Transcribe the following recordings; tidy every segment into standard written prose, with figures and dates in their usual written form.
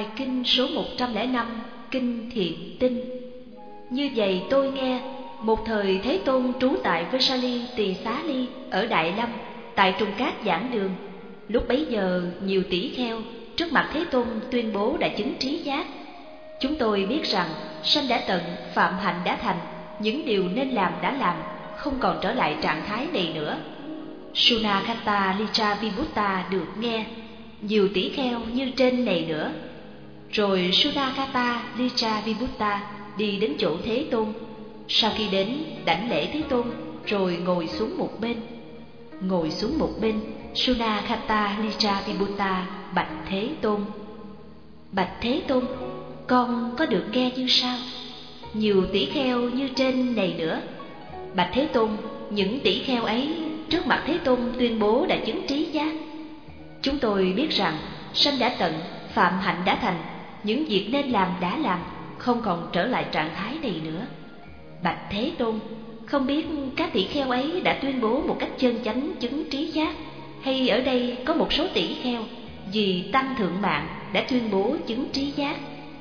Bài kinh số 105, Kinh Thiện Tinh. Như vậy tôi nghe, một thời Thế Tôn trú tại Vesali Tỳ Xá Ly ở Đại Lâm, tại Trùng Cát giảng đường. Lúc bấy giờ nhiều tỷ kheo trước mặt Thế Tôn tuyên bố đã chứng trí giác. Chúng tôi biết rằng sanh đã tận, phạm hạnh đã thành, những điều nên làm đã làm, không còn trở lại trạng thái này nữa. Sunakata Litra Vibhutta được nghe, nhiều tỷ kheo như trên này nữa. Rồi Sunakata Litra Vibhutta đi đến chỗ Thế Tôn. Sau khi đến, đảnh lễ Thế Tôn, rồi ngồi xuống một bên. Ngồi xuống một bên, Sunakata Litra Vibhutta bạch Thế Tôn: Bạch Thế Tôn, con có được nghe như sau? Nhiều tỷ kheo như trên này nữa. Bạch Thế Tôn, những tỷ kheo ấy trước mặt Thế Tôn tuyên bố đã chứng trí giác. Chúng tôi biết rằng sanh đã tận, phạm hạnh đã thành, những việc nên làm đã làm, không còn trở lại trạng thái này nữa. Bạch Thế Tôn, không biết các tỷ kheo ấy đã tuyên bố một cách chân chánh chứng trí giác, hay ở đây có một số tỷ kheo vì tăng thượng mạng đã tuyên bố chứng trí giác.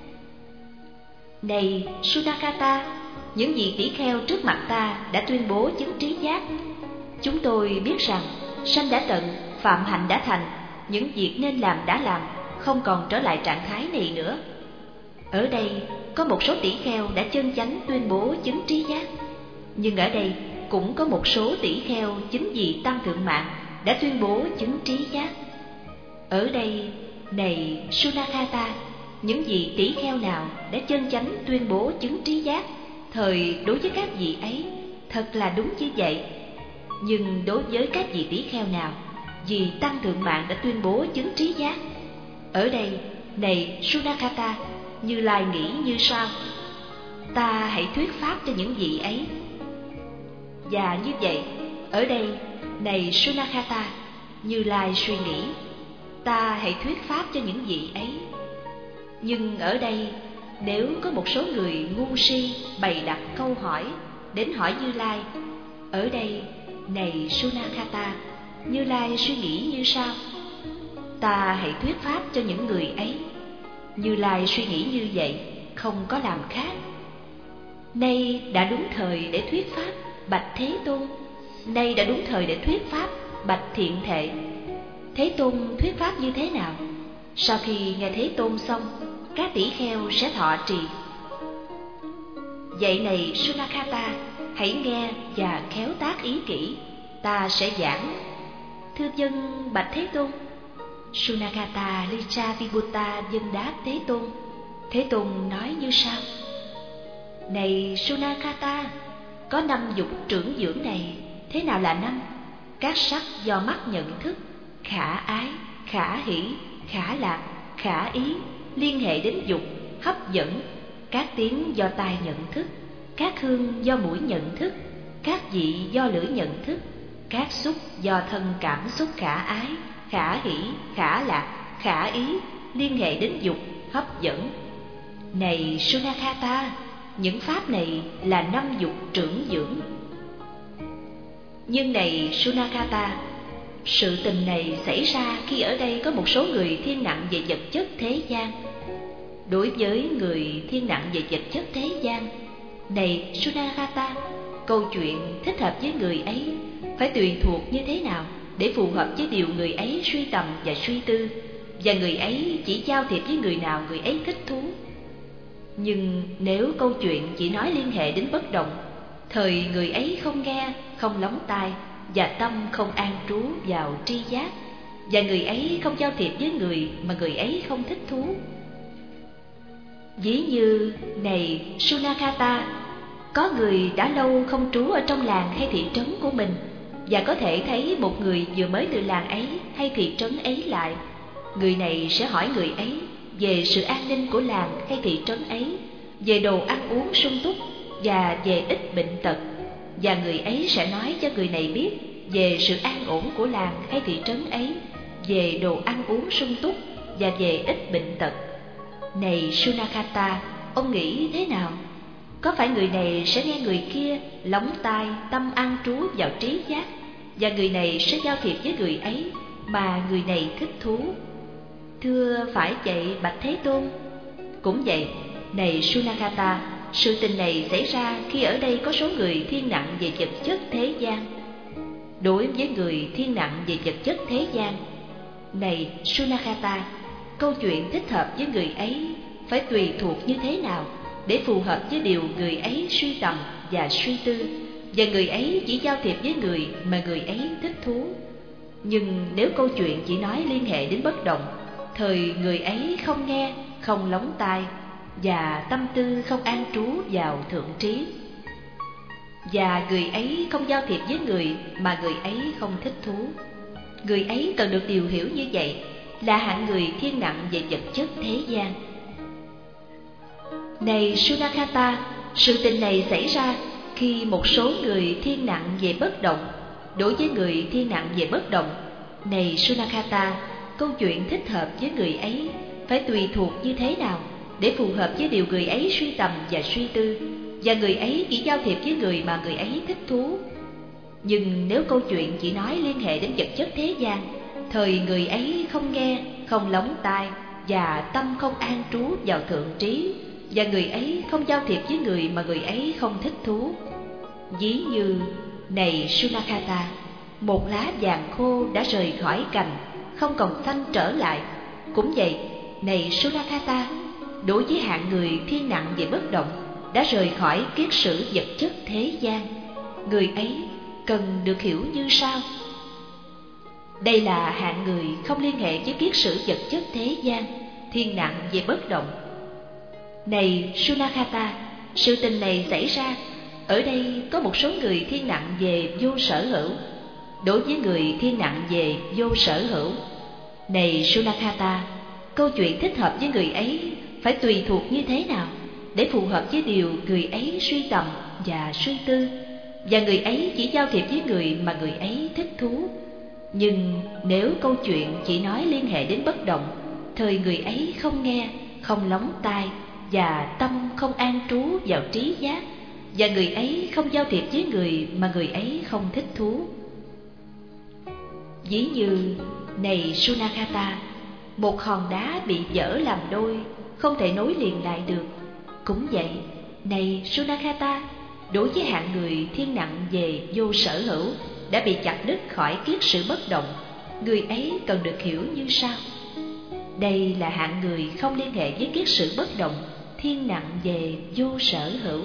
Này Sunakata, những vị tỷ kheo trước mặt ta đã tuyên bố chứng trí giác. Chúng tôi biết rằng sanh đã tận, phạm hạnh đã thành, những việc nên làm đã làm, không còn trở lại trạng thái này nữa. Ở đây có một số tỷ kheo đã chân chánh tuyên bố chứng trí giác, nhưng ở đây cũng có một số tỷ kheo chính vì tăng thượng mạng đã tuyên bố chứng trí giác. Ở đây, này Sunakata, những vị tỷ kheo nào đã chân chánh tuyên bố chứng trí giác, thời đối với các vị ấy thật là đúng như vậy. Nhưng đối với các vị tỷ kheo nào vì tăng thượng mạng đã tuyên bố chứng trí giác, ở đây, này Sunakata, Như Lai nghĩ như sau: ta hãy thuyết pháp cho những vị ấy. Và như vậy, ở đây, này Sunakata, Như Lai suy nghĩ: ta hãy thuyết pháp cho những vị ấy. Nhưng ở đây, nếu có một số người ngu si bày đặt câu hỏi đến hỏi Như Lai, ở đây, này Sunakata, Như Lai suy nghĩ như sau: ta hãy thuyết pháp cho những người ấy. Như Lai suy nghĩ như vậy, không có làm khác. Nay đã đúng thời để thuyết pháp, bạch Thế Tôn. Nay đã đúng thời để thuyết pháp, bạch Thiện Thệ. Thế Tôn thuyết pháp như thế nào? Sau khi nghe Thế Tôn xong, các tỷ kheo sẽ thọ trì. Vậy này Sunakata, hãy nghe và khéo tác ý kỹ, ta sẽ giảng. Thưa dân bạch Thế Tôn. Sunakata Litra Vibhutta dân đáp Thế Tôn. Thế Tôn nói như sau: này Sunakata, có 5 dục trưởng dưỡng này. Thế nào là 5? Các sắc do mắt nhận thức: khả ái, khả hỷ, khả lạc, khả ý, liên hệ đến dục, hấp dẫn. Các tiếng do tai nhận thức, các hương do mũi nhận thức, các vị do lưỡi nhận thức, các xúc do thân cảm xúc khả ái, khả hỷ, khả lạc, khả ý, liên hệ đến dục, hấp dẫn. Này Sunakata, những pháp này là 5 dục trưởng dưỡng. Nhưng này Sunakata, sự tình này xảy ra khi ở đây có một số người thiên nặng về vật chất thế gian. Đối với người thiên nặng về vật chất thế gian, này Sunakata, câu chuyện thích hợp với người ấy phải tùy thuộc như thế nào để phù hợp với điều người ấy suy tầm và suy tư, và người ấy chỉ giao thiệp với người nào người ấy thích thú. Nhưng nếu câu chuyện chỉ nói liên hệ đến bất động, thời người ấy không nghe, không lóng tai, và tâm không an trú vào tri giác, và người ấy không giao thiệp với người mà người ấy không thích thú. Ví như, này Sunakata, có người đã lâu không trú ở trong làng hay thị trấn của mình, và có thể thấy một người vừa mới từ làng ấy hay thị trấn ấy lại. Người này sẽ hỏi người ấy về sự an ninh của làng hay thị trấn ấy, về đồ ăn uống sung túc và về ít bệnh tật. Và người ấy sẽ nói cho người này biết về sự an ổn của làng hay thị trấn ấy, về đồ ăn uống sung túc và về ít bệnh tật. Này Sunakata, ông nghĩ thế nào? Có phải người này sẽ nghe người kia lóng tai, tâm an trú vào trí giác, và người này sẽ giao thiệp với người ấy mà người này thích thú? Thưa phải vậy bạch Thế Tôn. Cũng vậy, này Sunakata, sự tình này xảy ra khi ở đây có số người thiên nặng về vật chất thế gian. Đối với người thiên nặng về vật chất thế gian, này Sunakata, câu chuyện thích hợp với người ấy phải tùy thuộc như thế nào để phù hợp với điều người ấy suy tầm và suy tư, và người ấy chỉ giao thiệp với người mà người ấy thích thú. Nhưng nếu câu chuyện chỉ nói liên hệ đến bất động, thời người ấy không nghe, không lóng tai, và tâm tư không an trú vào thượng trí, và người ấy không giao thiệp với người mà người ấy không thích thú. Người ấy cần được điều hiểu như vậy là hạng người thiên nặng về vật chất thế gian. Này Sunakata, sự tình này xảy ra khi một số người thiên nặng về bất động. Đối với người thiên nặng về bất động, này Sunakata, câu chuyện thích hợp với người ấy phải tùy thuộc như thế nào để phù hợp với điều người ấy suy tầm và suy tư, và người ấy chỉ giao thiệp với người mà người ấy thích thú. Nhưng nếu câu chuyện chỉ nói liên hệ đến vật chất thế gian, thời người ấy không nghe, không lóng tai, và tâm không an trú vào thượng trí, và người ấy không giao thiệp với người mà người ấy không thích thú. Ví như, này Sunakata, một lá vàng khô đã rời khỏi cành, không còn xanh trở lại. Cũng vậy, này Sunakata, đối với hạng người thiên nặng về bất động, đã rời khỏi kiết sử vật chất thế gian, người ấy cần được hiểu như sau. Đây là hạng người không liên hệ với kiết sử vật chất thế gian, thiên nặng về bất động. Này Sunakata, sự tình này xảy ra ở đây có một số người thiên nặng về vô sở hữu. Đối với người thiên nặng về vô sở hữu, này Sunakata, câu chuyện thích hợp với người ấy phải tùy thuộc như thế nào để phù hợp với điều người ấy suy tầm và suy tư, và người ấy chỉ giao thiệp với người mà người ấy thích thú. Nhưng nếu câu chuyện chỉ nói liên hệ đến bất động, thời người ấy không nghe, không lóng tai, và tâm không an trú vào trí giác, và người ấy không giao thiệp với người mà người ấy không thích thú. Ví như, này Sunakata, một hòn đá bị vỡ làm đôi, không thể nối liền lại được. Cũng vậy, này Sunakata, đối với hạng người thiên nặng về vô sở hữu, đã bị chặt đứt khỏi kiết sử bất động, người ấy cần được hiểu như sau. Đây là hạng người không liên hệ với kiết sử bất động, thiên nặng về vô sở hữu.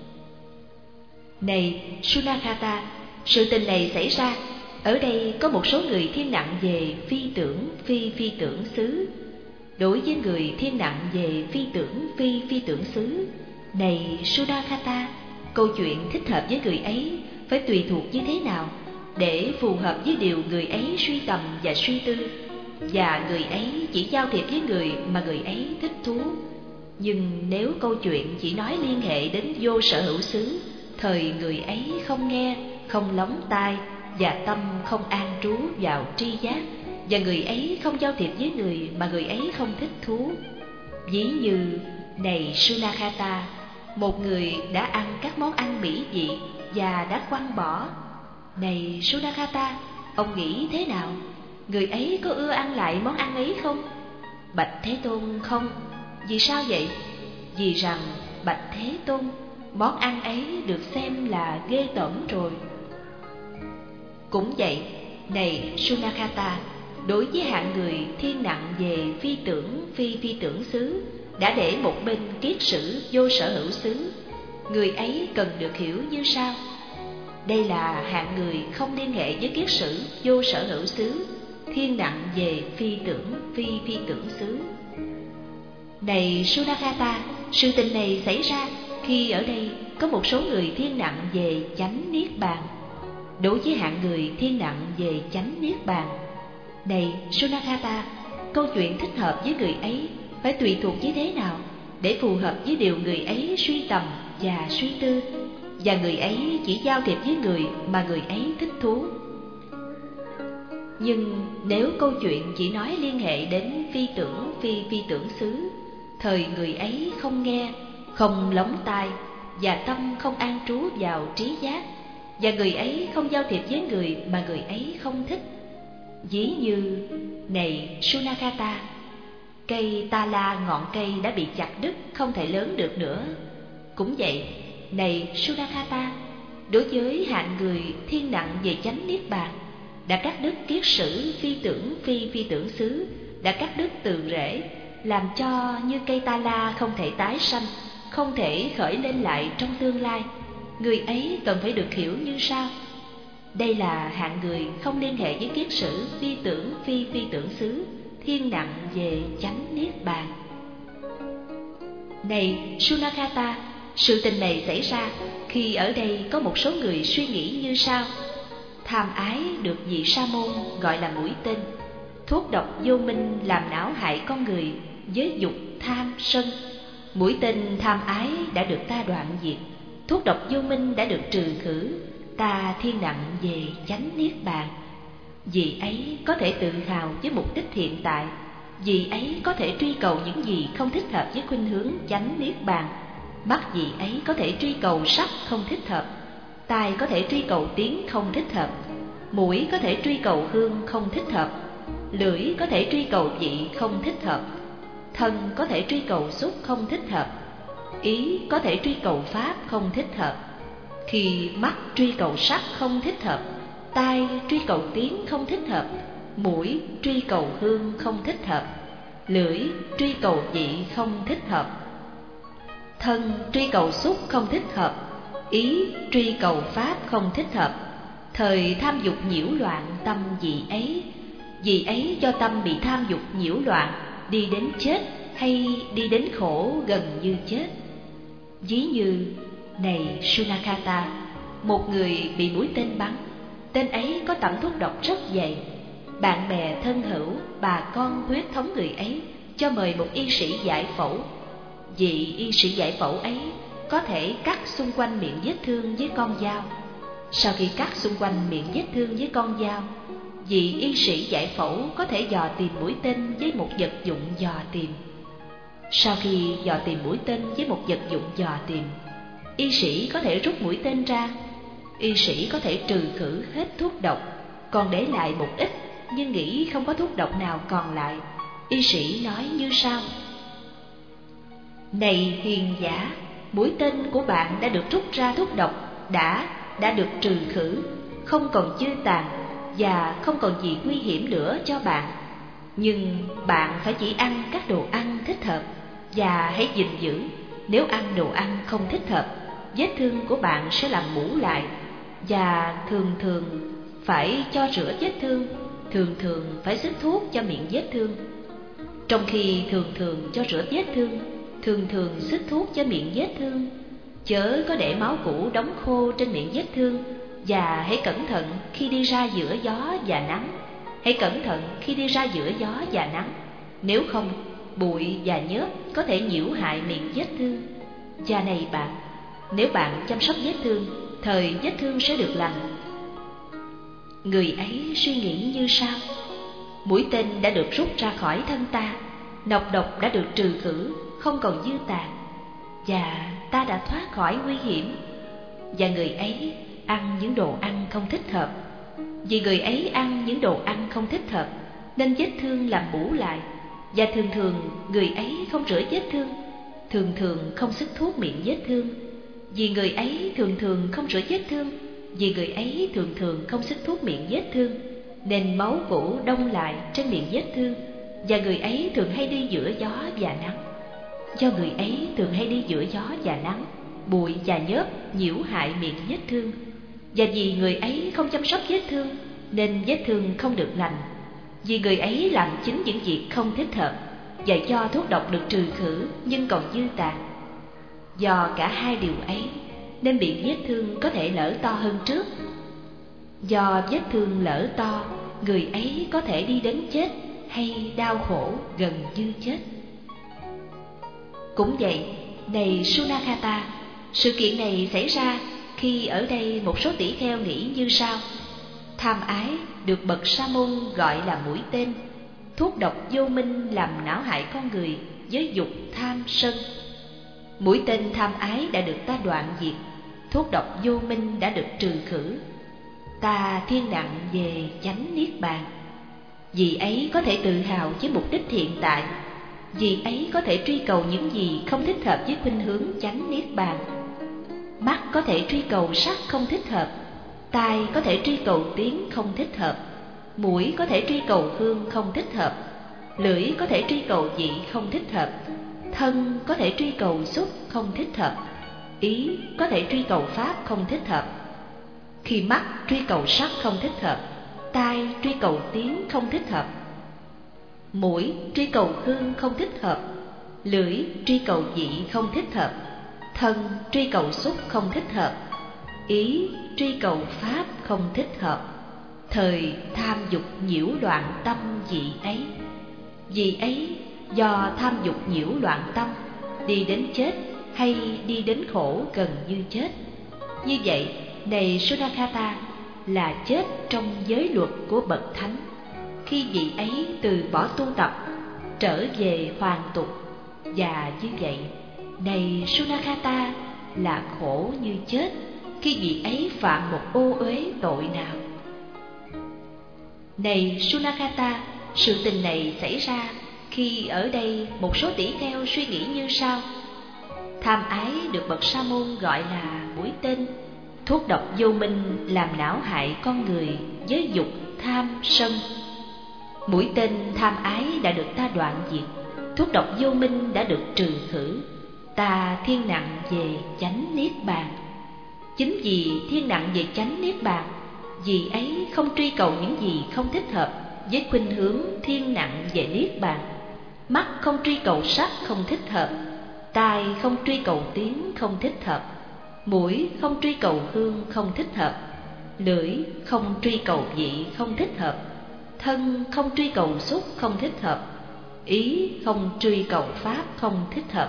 Này Sunakata, sự tình này xảy ra ở đây có một số người thiên nặng về phi tưởng phi tưởng xứ. Đối với người thiên nặng về phi tưởng phi tưởng xứ, này Sunakata, câu chuyện thích hợp với người ấy phải tùy thuộc như thế nào để phù hợp với điều người ấy suy tầm và suy tư, và người ấy chỉ giao thiệp với người mà người ấy thích thú. Nhưng nếu câu chuyện chỉ nói liên hệ đến vô sở hữu xứ, thời người ấy không nghe, không lóng tai, và tâm không an trú vào tri giác, và người ấy không giao thiệp với người mà người ấy không thích thú. Ví như, này Sunakata, một người đã ăn các món ăn mỹ vị và đã quăng bỏ. Này Sunakata, ông nghĩ thế nào? Người ấy có ưa ăn lại món ăn ấy không? Bạch Thế Tôn, không. Vì sao vậy? Vì rằng, bạch Thế Tôn, món ăn ấy được xem là ghê tởm rồi. Cũng vậy, này Sunakata, đối với hạng người thiên nặng về phi tưởng phi tưởng xứ, đã để một bên kiết sử vô sở hữu xứ, người ấy cần được hiểu như sau. Đây là hạng người không liên hệ với kiết sử vô sở hữu xứ, thiên nặng về phi tưởng xứ. Này Sunakata, sự tình này xảy ra khi ở đây có một số người thiên nặng về chánh niết bàn. Đối với hạng người thiên nặng về chánh niết bàn, này Sunakata, câu chuyện thích hợp với người ấy phải tùy thuộc như thế nào để phù hợp với điều người ấy suy tầm và suy tư, và người ấy chỉ giao thiệp với người mà người ấy thích thú. Nhưng nếu câu chuyện chỉ nói liên hệ đến phi tưởng xứ, thời người ấy không nghe, không lóng tai, và tâm không an trú vào trí giác, và người ấy không giao thiệp với người mà người ấy không thích. Ví như, này Sunakata, Cây ta la ngọn cây đã bị chặt đứt, không thể lớn được nữa. Cũng vậy, này Sunakata, đối với hạng người thiên nặng về chánh niết bàn, đã cắt đứt kiết sử phi tưởng phi tưởng xứ, đã cắt đứt từ rễ, làm cho như cây ta la không thể tái sanh, không thể khởi lên lại trong tương lai. Người ấy cần phải được hiểu như sau: đây là hạng người không liên hệ với kiết sử phi tưởng xứ, thiên nặng về chánh niết bàn. Này Sunakata, sự tình này xảy ra khi ở đây có một số người suy nghĩ như sau: tham ái được vị sa môn gọi là mũi tên, thuốc độc vô minh làm não hại con người với dục tham sân. Mũi tên tham ái đã được ta đoạn diệt, thuốc độc vô minh đã được trừ khử, ta thiên nặng về chánh niết bàn. Vị ấy có thể tự hào với mục đích hiện tại, vị ấy có thể truy cầu những gì không thích hợp với khuynh hướng chánh niết bàn. Mắt vị ấy có thể truy cầu sắc không thích hợp, tai có thể truy cầu tiếng không thích hợp, mũi có thể truy cầu hương không thích hợp, lưỡi có thể truy cầu vị không thích hợp, thân có thể truy cầu xúc không thích hợp, ý có thể truy cầu pháp không thích hợp. Khi mắt truy cầu sắc không thích hợp, tai truy cầu tiếng không thích hợp, mũi truy cầu hương không thích hợp, lưỡi truy cầu vị không thích hợp, thân truy cầu xúc không thích hợp, ý truy cầu pháp không thích hợp, thời tham dục nhiễu loạn tâm vị ấy do tâm bị tham dục nhiễu loạn, đi đến chết hay đi đến khổ gần như chết. Ví như, này Sunakata, một người bị mũi tên bắn, tên ấy có tẩm thuốc độc rất dày. Bạn bè thân hữu, bà con huyết thống người ấy cho mời một y sĩ giải phẫu. Vị y sĩ giải phẫu ấy có thể cắt xung quanh miệng vết thương với con dao. Sau khi cắt xung quanh miệng vết thương với con dao, vị y sĩ giải phẫu có thể dò tìm mũi tên với một vật dụng dò tìm. Sau khi dò tìm mũi tên với một vật dụng dò tìm, y sĩ có thể rút mũi tên ra. Y sĩ có thể trừ khử hết thuốc độc, còn để lại một ít, nhưng nghĩ không có thuốc độc nào còn lại. Y sĩ nói như sau: này hiền giả, mũi tên của bạn đã được rút ra thuốc độc, đã được trừ khử, không còn dư tàn và không còn gì nguy hiểm nữa cho bạn. Nhưng bạn phải chỉ ăn các đồ ăn thích hợp, và hãy gìn giữ, nếu ăn đồ ăn không thích hợp, vết thương của bạn sẽ làm mủ lại, và thường phải cho rửa vết thương, thường phải xịt thuốc cho miệng vết thương. Trong khi thường cho rửa vết thương, thường xịt thuốc cho miệng vết thương, chớ có để máu cũ đóng khô trên miệng vết thương. Và hãy cẩn thận khi đi ra giữa gió và nắng, hãy cẩn thận khi đi ra giữa gió và nắng, nếu không bụi và nhớp có thể nhiễu hại miệng vết thương. Và này bạn, nếu bạn chăm sóc vết thương, thời vết thương sẽ được lành. Người ấy suy nghĩ như sau: mũi tên đã được rút ra khỏi thân ta, nọc độc đã được trừ khử, không còn dư tàn, và ta đã thoát khỏi nguy hiểm. Và người ấy ăn những đồ ăn không thích hợp. Vì người ấy ăn những đồ ăn không thích hợp nên vết thương làm bủ lại, và thường người ấy không rửa vết thương, thường không xịt thuốc miệng vết thương. Vì người ấy thường không rửa vết thương, vì người ấy thường không xịt thuốc miệng vết thương, nên máu cũ đông lại trên miệng vết thương. Và người ấy thường hay đi giữa gió và nắng. Do người ấy thường hay đi giữa gió và nắng, bụi và nhớp nhiễu hại miệng vết thương. Và vì người ấy không chăm sóc vết thương nên vết thương không được lành. Vì người ấy làm chính những việc không thích hợp, và do thuốc độc được trừ khử nhưng còn dư tàn. Do cả hai điều ấy nên miệng vết thương có thể lở to hơn trước. Do vết thương lở to, người ấy có thể đi đến chết hay đau khổ gần như chết. Cũng vậy, này Sunakata, sự kiện này xảy ra khi ở đây một số tỷ kheo nghĩ như sau: tham ái được bậc sa môn gọi là mũi tên, thuốc độc vô minh làm não hại con người với dục tham sân. Mũi tên tham ái đã được ta đoạn diệt, thuốc độc vô minh đã được trừ khử, ta thiên đặng về chánh niết bàn. Vì ấy có thể tự hào với mục đích hiện tại, Vì ấy có thể truy cầu những gì không thích hợp với khuynh hướng chánh niết bàn. Mắt có thể truy cầu sắc không thích hợp, tai có thể truy cầu tiếng không thích hợp, mũi có thể truy cầu hương không thích hợp, lưỡi có thể truy cầu vị không thích hợp, thân có thể truy cầu xúc không thích hợp, ý có thể truy cầu pháp không thích hợp. Khi mắt truy cầu sắc không thích hợp, tai truy cầu tiếng không thích hợp, mũi truy cầu hương không thích hợp, lưỡi truy cầu vị không thích hợp, thân truy cầu xúc không thích hợp, ý truy cầu pháp không thích hợp, thời tham dục nhiễu loạn tâm vị ấy. Vì ấy do tham dục nhiễu loạn tâm, đi đến chết hay đi đến khổ gần như chết. Như vậy, này Sunakata, là chết trong giới luật của bậc thánh. Khi vị ấy từ bỏ tu tập, trở về hoàn tục, và như vậy, này Sunakata, là khổ như chết khi vị ấy phạm một ô uế tội nào. Này Sunakata, sự tình này xảy ra khi ở đây một số tỷ kheo suy nghĩ như sau: tham ái được bậc sa môn gọi là mũi tên, thuốc độc vô minh làm não hại con người với dục, tham, sân. Mũi tên tham ái đã được ta đoạn diệt, thuốc độc vô minh đã được trừ khử, ta thiên nặng về chánh niết bàn. Chính vì thiên nặng về chánh niết bàn, vì ấy không truy cầu những gì không thích hợp với khuynh hướng thiên nặng về niết bàn. Mắt không truy cầu sắc không thích hợp, tai không truy cầu tiếng không thích hợp, mũi không truy cầu hương không thích hợp, lưỡi không truy cầu vị không thích hợp, thân không truy cầu xúc không thích hợp, ý không truy cầu pháp không thích hợp.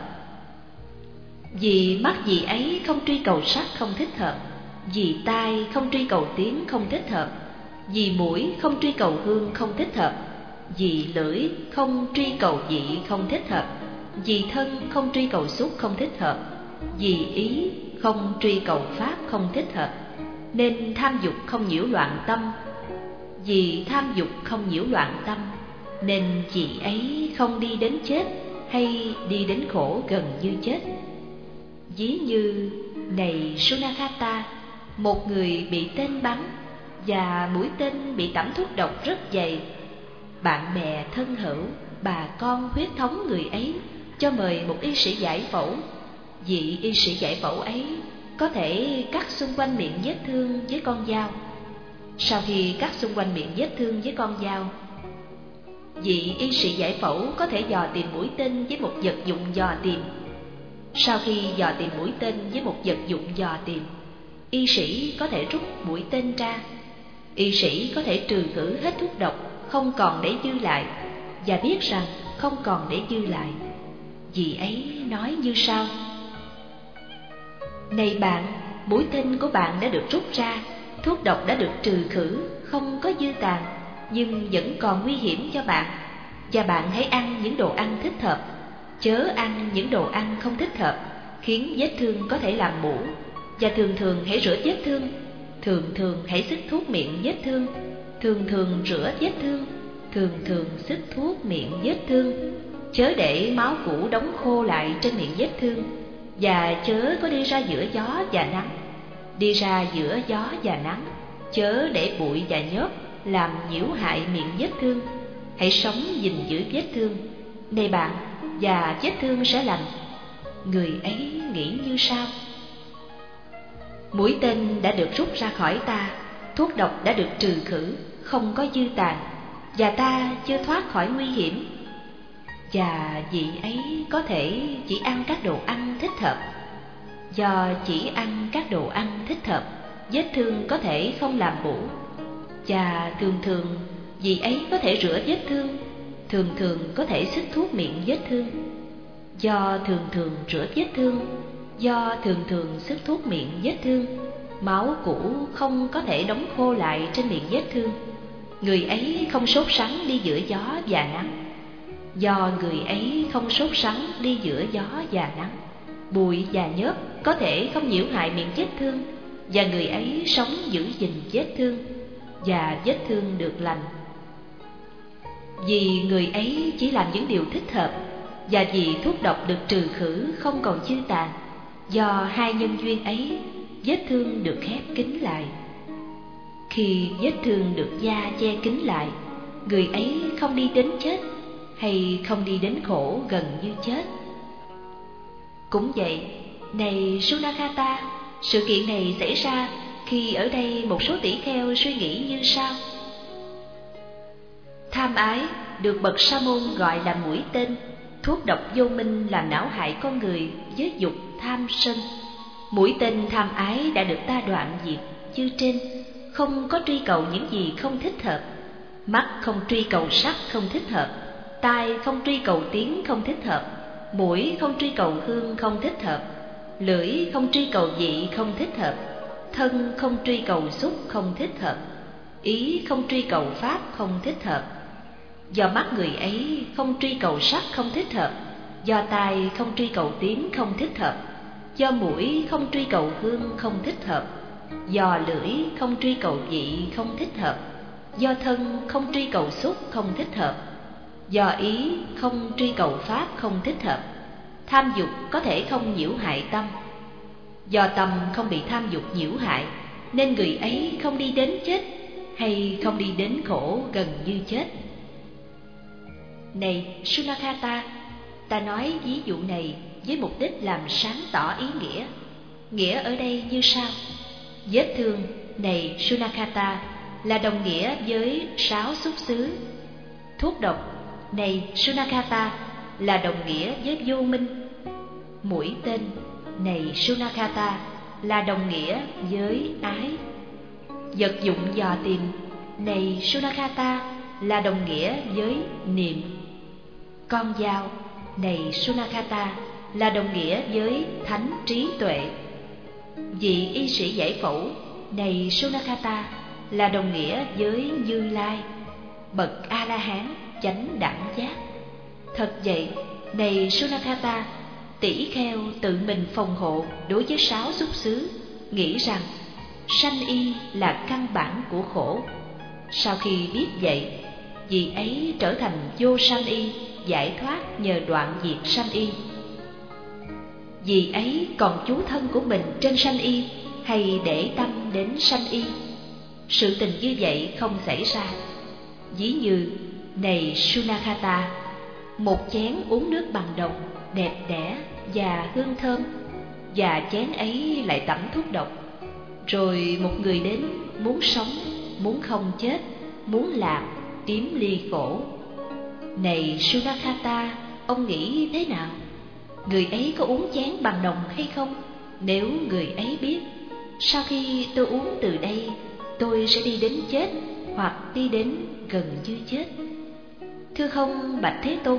Vì mắt vì ấy không truy cầu sắc không thích hợp, vì tai không truy cầu tiếng không thích hợp, vì mũi không truy cầu hương không thích hợp, vì lưỡi không truy cầu vị không thích hợp, vì thân không truy cầu xúc không thích hợp, vì ý không truy cầu pháp không thích hợp, nên tham dục không nhiễu loạn tâm. Vì tham dục không nhiễu loạn tâm, nên chị ấy không đi đến chết hay đi đến khổ gần như chết. Ví như, này Sunakata, một người bị tên bắn và mũi tên bị tẩm thuốc độc rất dày. Bạn bè thân hữu, bà con huyết thống người ấy cho mời một y sĩ giải phẫu. Vị y sĩ giải phẫu ấy có thể cắt xung quanh miệng vết thương với con dao. Sau khi cắt xung quanh miệng vết thương với con dao, vị y sĩ giải phẫu có thể dò tìm mũi tên với một vật dụng dò tìm. Sau khi dò tìm mũi tên với một vật dụng dò tìm, y sĩ có thể rút mũi tên ra. Y sĩ có thể trừ khử hết thuốc độc, không còn để dư lại, và biết rằng không còn để dư lại. Vị ấy nói như sau: này bạn, mũi tên của bạn đã được rút ra, thuốc độc đã được trừ khử, không có dư tàn, nhưng vẫn còn nguy hiểm cho bạn. Và bạn hãy ăn những đồ ăn thích hợp, chớ ăn những đồ ăn không thích hợp, khiến vết thương có thể làm mủ. Và thường thường hãy rửa vết thương, thường thường hãy xức thuốc miệng vết thương, thường thường rửa vết thương, thường thường xức thuốc miệng vết thương. Chớ để máu cũ đóng khô lại trên miệng vết thương, và chớ có đi ra giữa gió và nắng. Đi ra giữa gió và nắng, chớ để bụi và nhớp làm nhiễu hại miệng vết thương. Hãy sống gìn giữ vết thương, này bạn, và vết thương sẽ lành. Người ấy nghĩ như sau: mũi tên đã được rút ra khỏi ta, thuốc độc đã được trừ khử, không có dư tàn, và ta chưa thoát khỏi nguy hiểm. Và vị ấy có thể chỉ ăn các đồ ăn thích hợp. Do chỉ ăn các đồ ăn thích hợp, vết thương có thể không làm mủ. Và thường thường vị ấy có thể rửa vết thương, thường thường có thể xức thuốc miệng vết thương. Do thường thường rửa vết thương, do thường thường xức thuốc miệng vết thương, máu cũ không có thể đóng khô lại trên miệng vết thương. Người ấy không sốt sắng đi giữa gió và nắng. Do người ấy không sốt sắng đi giữa gió và nắng, bụi và nhớp có thể không nhiễu hại miệng vết thương, và người ấy sống giữ gìn vết thương, và vết thương được lành. Vì người ấy chỉ làm những điều thích hợp, và vì thuốc độc được trừ khử không còn dư tàn, do hai nhân duyên ấy, vết thương được khép kín lại. Khi vết thương được da che kín lại, người ấy không đi đến chết, hay không đi đến khổ gần như chết. Cũng vậy, này Sunakata, sự kiện này xảy ra khi ở đây một số tỷ kheo suy nghĩ như sau. Tham ái được bậc sa môn gọi là mũi tên, thuốc độc vô minh làm não hại con người với dục tham sân. Mũi tên tham ái đã được ta đoạn diệt như trên, không có truy cầu những gì không thích hợp. Mắt không truy cầu sắc không thích hợp, tai không truy cầu tiếng không thích hợp, mũi không truy cầu hương không thích hợp, lưỡi không truy cầu vị không thích hợp, thân không truy cầu xúc không thích hợp, ý không truy cầu pháp không thích hợp. Do mắt người ấy không truy cầu sắc không thích hợp, do tai không truy cầu tiếng không thích hợp, do mũi không truy cầu hương không thích hợp, do lưỡi không truy cầu vị không thích hợp, do thân không truy cầu xúc không thích hợp, do ý không truy cầu pháp không thích hợp. Tham dục có thể không nhiễu hại tâm. Do tâm không bị tham dục nhiễu hại, nên người ấy không đi đến chết, hay không đi đến khổ gần như chết. Này Sunakata, ta nói ví dụ này với mục đích làm sáng tỏ ý nghĩa. Nghĩa ở đây như sau. Vết thương, này Sunakata, là đồng nghĩa với 6 xúc xứ. Thuốc độc, này Sunakata, là đồng nghĩa với vô minh. Mũi tên, này Sunakata, là đồng nghĩa với ái. Vật dụng dò tìm, này Sunakata, là đồng nghĩa với niệm. Con dao, này Sunakata, là đồng nghĩa với thánh trí tuệ. Vị y sĩ giải phẫu, này Sunakata, là đồng nghĩa với Như Lai, bậc A-la-hán chánh đẳng giác. Thật vậy, này Sunakata, tỷ kheo tự mình phòng hộ đối với 6 xúc xứ, nghĩ rằng sanh y là căn bản của khổ. Sau khi biết vậy, vị ấy trở thành vô sanh y, giải thoát nhờ đoạn diệt sanh y. Vì ấy còn chú thân của mình trên sanh y, hay để tâm đến sanh y? Sự tình như vậy không xảy ra. Ví như, này Sunakata, một chén uống nước bằng đồng, đẹp đẽ và hương thơm, và chén ấy lại tẩm thuốc độc. Rồi một người đến, muốn sống, muốn không chết, muốn lạc, yếm ly khổ. Này Sunakata, ông nghĩ thế nào? Người ấy có uống chén bằng đồng hay không? Nếu người ấy biết, sau khi tôi uống từ đây, tôi sẽ đi đến chết, hoặc đi đến gần như chết. Thưa không, bạch Thế Tôn?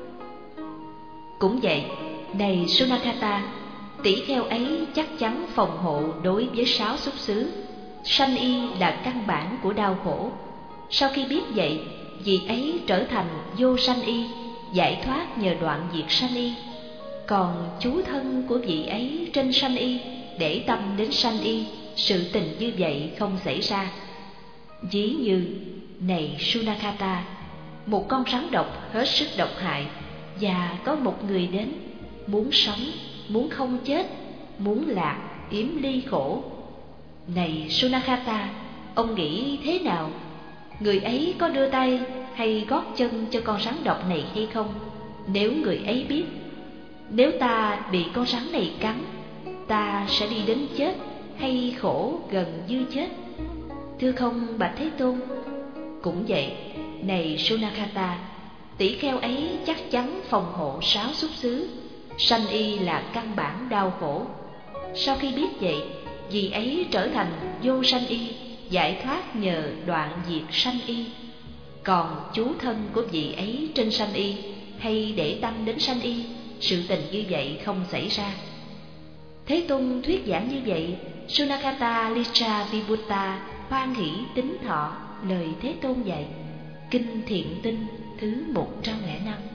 Cũng vậy, này Sunakata, tỷ kheo ấy chắc chắn phòng hộ đối với 6 xúc xứ. Sanh y là căn bản của đau khổ. Sau khi biết vậy, vị ấy trở thành vô sanh y, giải thoát nhờ đoạn diệt sanh y. Còn chú thân của vị ấy trên sanh y, để tâm đến sanh y, sự tình như vậy không xảy ra. Ví như, này Sunakata, một con rắn độc hết sức độc hại, và có một người đến, muốn sống, muốn không chết, muốn lạc, yếm ly khổ. Này Sunakata, ông nghĩ thế nào? Người ấy có đưa tay hay gót chân cho con rắn độc này hay không? Nếu người ấy biết, nếu ta bị con rắn này cắn, ta sẽ đi đến chết hay khổ gần như chết? Thưa không, bạch Thế Tôn? Cũng vậy, này Sunakata, tỷ kheo ấy chắc chắn phòng hộ 6 xúc xứ. Sanh y là căn bản đau khổ. Sau khi biết vậy, vì ấy trở thành vô sanh y, giải thoát nhờ đoạn diệt sanh y. Còn chú thân của vị ấy trên sanh y, hay để tâm đến sanh y, sự tình như vậy không xảy ra. Thế Tôn thuyết giảng như vậy, Sunakata Litra Vibhuta hoan hỷ tín thọ lời Thế Tôn dạy. Kinh Thiện Tinh thứ 105.